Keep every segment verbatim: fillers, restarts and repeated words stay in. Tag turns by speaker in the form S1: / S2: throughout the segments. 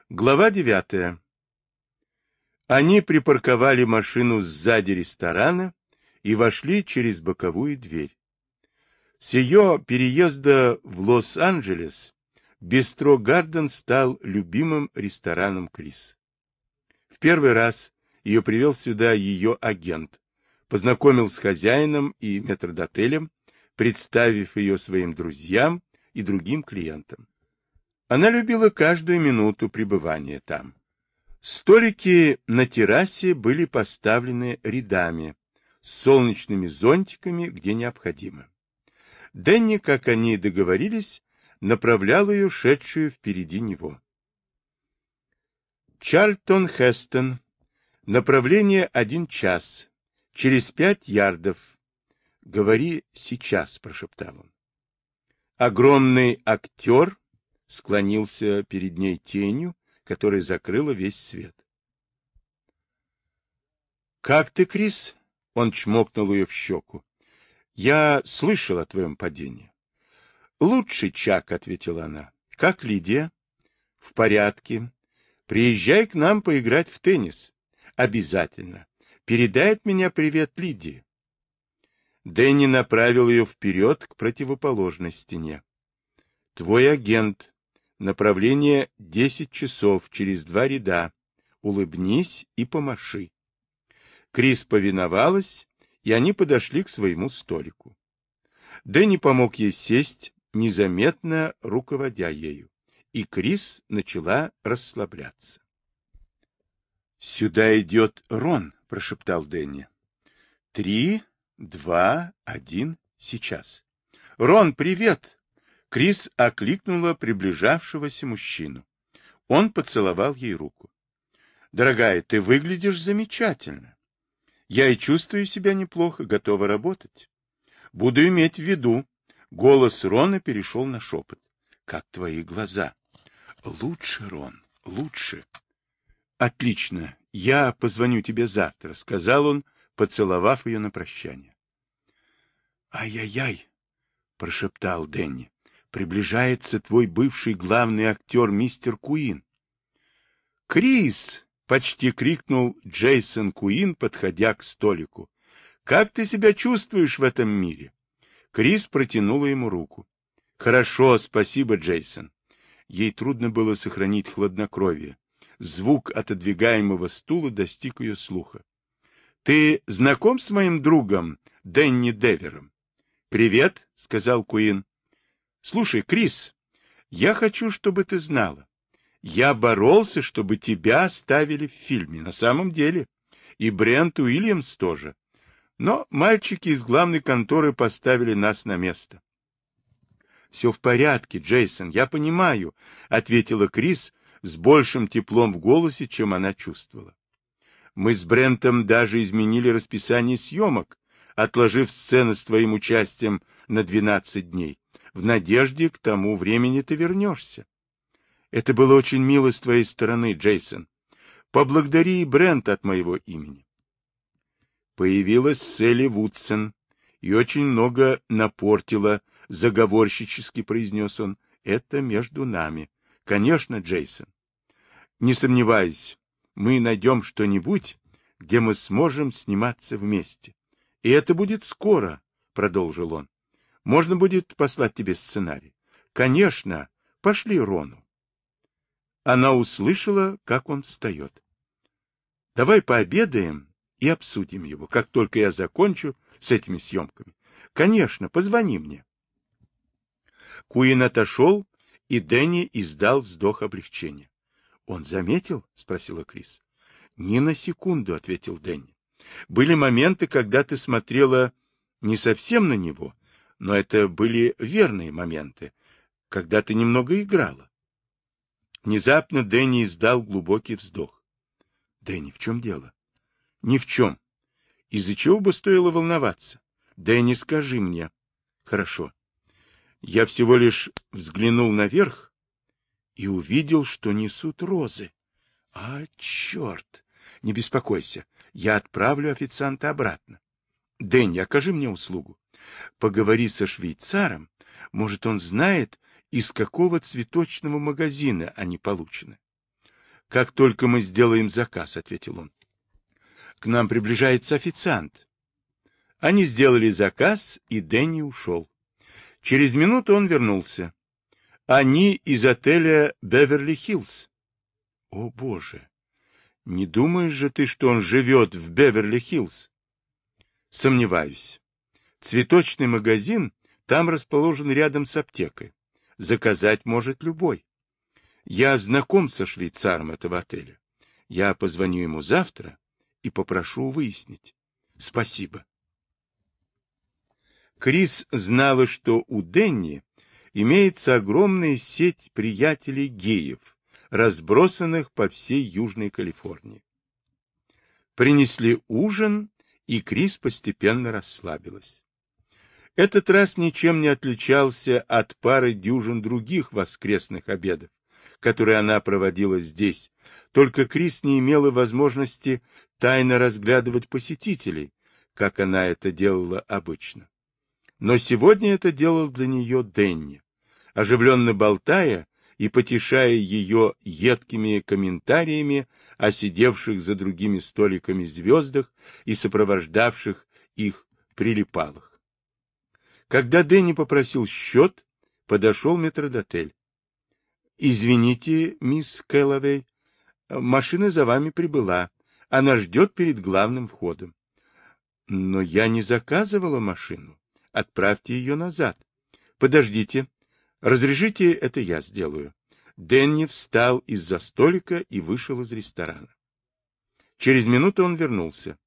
S1: Глава девятая. Они припарковали машину сзади ресторана и вошли через боковую дверь. С ее переезда в Лос-Анджелес Бистро Гарден стал любимым рестораном Крис. В первый раз ее привел сюда ее агент, познакомил с хозяином и метрдотелем, представив ее своим друзьям и другим клиентам. Она любила каждую минуту пребывания там. Столики на террасе были поставлены рядами, с солнечными зонтиками, где необходимо. Дэнни, как они и договорились, направлял ее, шедшую впереди него. Чарльтон Хестон. Направление один час. Через пять ярдов. Говори сейчас, прошептал он. Огромный актер склонился перед ней тенью, которая закрыла весь свет. «Как ты, Крис?» — он чмокнул ее в щеку. «Я слышал о твоем падении». «Лучше, Чак», — ответила она. «Как Лидия?» «В порядке. Приезжай к нам поиграть в теннис. Обязательно. Передай от меня привет Лидии». Дэнни направил ее вперед к противоположной стене. «Твой агент. Направление десять часов, через два ряда. Улыбнись и помаши». Крис повиновалась, и они подошли к своему столику. Дэнни помог ей сесть, незаметно руководя ею, и Крис начала расслабляться. «Сюда идет Рон», — прошептал Дэнни. «Три, два, один, сейчас». «Рон, привет!» Крис окликнула приближавшегося мужчину. Он поцеловал ей руку. «Дорогая, ты выглядишь замечательно. Я и чувствую себя неплохо, готова работать. Буду иметь в виду». Голос Рона перешел на шепот. «Как твои глаза?» «Лучше, Рон, лучше». «Отлично, я позвоню тебе завтра», — сказал он, поцеловав ее на прощание. «Ай-яй-яй», — прошептал Дэнни. «Приближается твой бывший главный актер мистер Куин». «Крис!» — почти крикнул Джейсон Куин, подходя к столику. «Как ты себя чувствуешь в этом мире?» Крис протянула ему руку. «Хорошо, спасибо, Джейсон». Ей трудно было сохранить хладнокровие. Звук отодвигаемого стула достиг ее слуха. «Ты знаком с моим другом Дэнни Девером?» «Привет», — сказал Куин. «Слушай, Крис, я хочу, чтобы ты знала. Я боролся, чтобы тебя оставили в фильме, на самом деле. И Брент Уильямс тоже. Но мальчики из главной конторы поставили нас на место». «Все в порядке, Джейсон, я понимаю», — ответила Крис с большим теплом в голосе, чем она чувствовала. «Мы с Брентом даже изменили расписание съемок, отложив сцены с твоим участием на двенадцать дней, в надежде, к тому времени ты вернешься. Это было очень мило с твоей стороны, Джейсон. Поблагодари и Брента от моего имени». Появилась Селли Вудсон и очень много напортила, заговорщически произнес он. «Это между нами». «Конечно, Джейсон. Не сомневаюсь, мы найдем что-нибудь, где мы сможем сниматься вместе. И это будет скоро», — продолжил он. «Можно будет послать тебе сценарий?» «Конечно. Пошли Рону». Она услышала, как он встает. «Давай пообедаем и обсудим его, как только я закончу с этими съемками». «Конечно, позвони мне». Куин отошел, и Дэнни издал вздох облегчения. «Он заметил?» — спросила Крис. «Ни на секунду», — ответил Дэнни. «Были моменты, когда ты смотрела не совсем на него, но это были верные моменты, когда ты немного играла». Внезапно Дэнни издал глубокий вздох. «Дэнни, в чем дело?» «Ни в чем. Из-за чего бы стоило волноваться? Дэнни, скажи мне». «Хорошо». Я всего лишь взглянул наверх и увидел, что несут розы. А, черт! Не беспокойся, я отправлю официанта обратно. Дэнни, окажи мне услугу. Поговори со швейцаром, может, он знает, из какого цветочного магазина они получены. как только мы сделаем заказ, — ответил он. К нам приближается официант. Они сделали заказ, и Дэнни ушел. Через минуту он вернулся. Они из отеля Беверли-Хиллз. О, Боже! Не думаешь же ты, что он живет в Беверли-Хиллз? Сомневаюсь. Цветочный магазин там расположен рядом с аптекой. Заказать может любой. Я знаком со швейцаром этого отеля. Я позвоню ему завтра и попрошу выяснить. Спасибо. Крис знала, что у Дэнни имеется огромная сеть приятелей-геев, разбросанных по всей Южной Калифорнии. Принесли ужин, и Крис постепенно расслабилась. Этот раз ничем не отличался от пары дюжин других воскресных обедов, которые она проводила здесь, только Крис не имела возможности тайно разглядывать посетителей, как она это делала обычно. Но сегодня это делал для нее Дэнни, оживленно болтая и потешая ее едкими комментариями о сидевших за другими столиками звездах и сопровождавших их прилипалах. Когда Дэнни попросил счет, подошел метрдотель. — Извините, мисс Кэллоуэй, машина за вами прибыла. Она ждет перед главным входом. — Но я не заказывала машину. Отправьте ее назад. Подождите. Разрешите, это я сделаю. Дэнни встал из-за столика и вышел из ресторана. Через минуту он вернулся.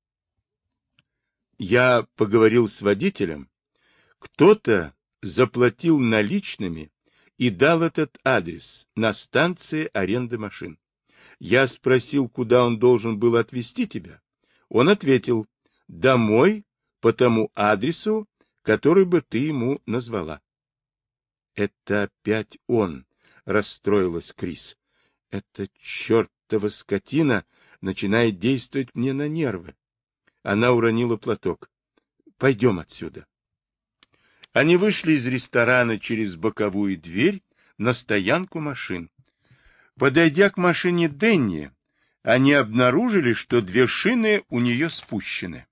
S1: Я поговорил с водителем. Кто-то заплатил наличными и дал этот адрес на станции аренды машин. Я спросил, куда он должен был отвезти тебя. Он ответил: домой по тому адресу, который бы ты ему назвала. — Это опять он, — расстроилась Крис. — Эта чертова скотина начинает действовать мне на нервы. Она уронила платок. — Пойдем отсюда. Они вышли из ресторана через боковую дверь на стоянку машин. Подойдя к машине Дэнни, они обнаружили, что две шины у нее спущены.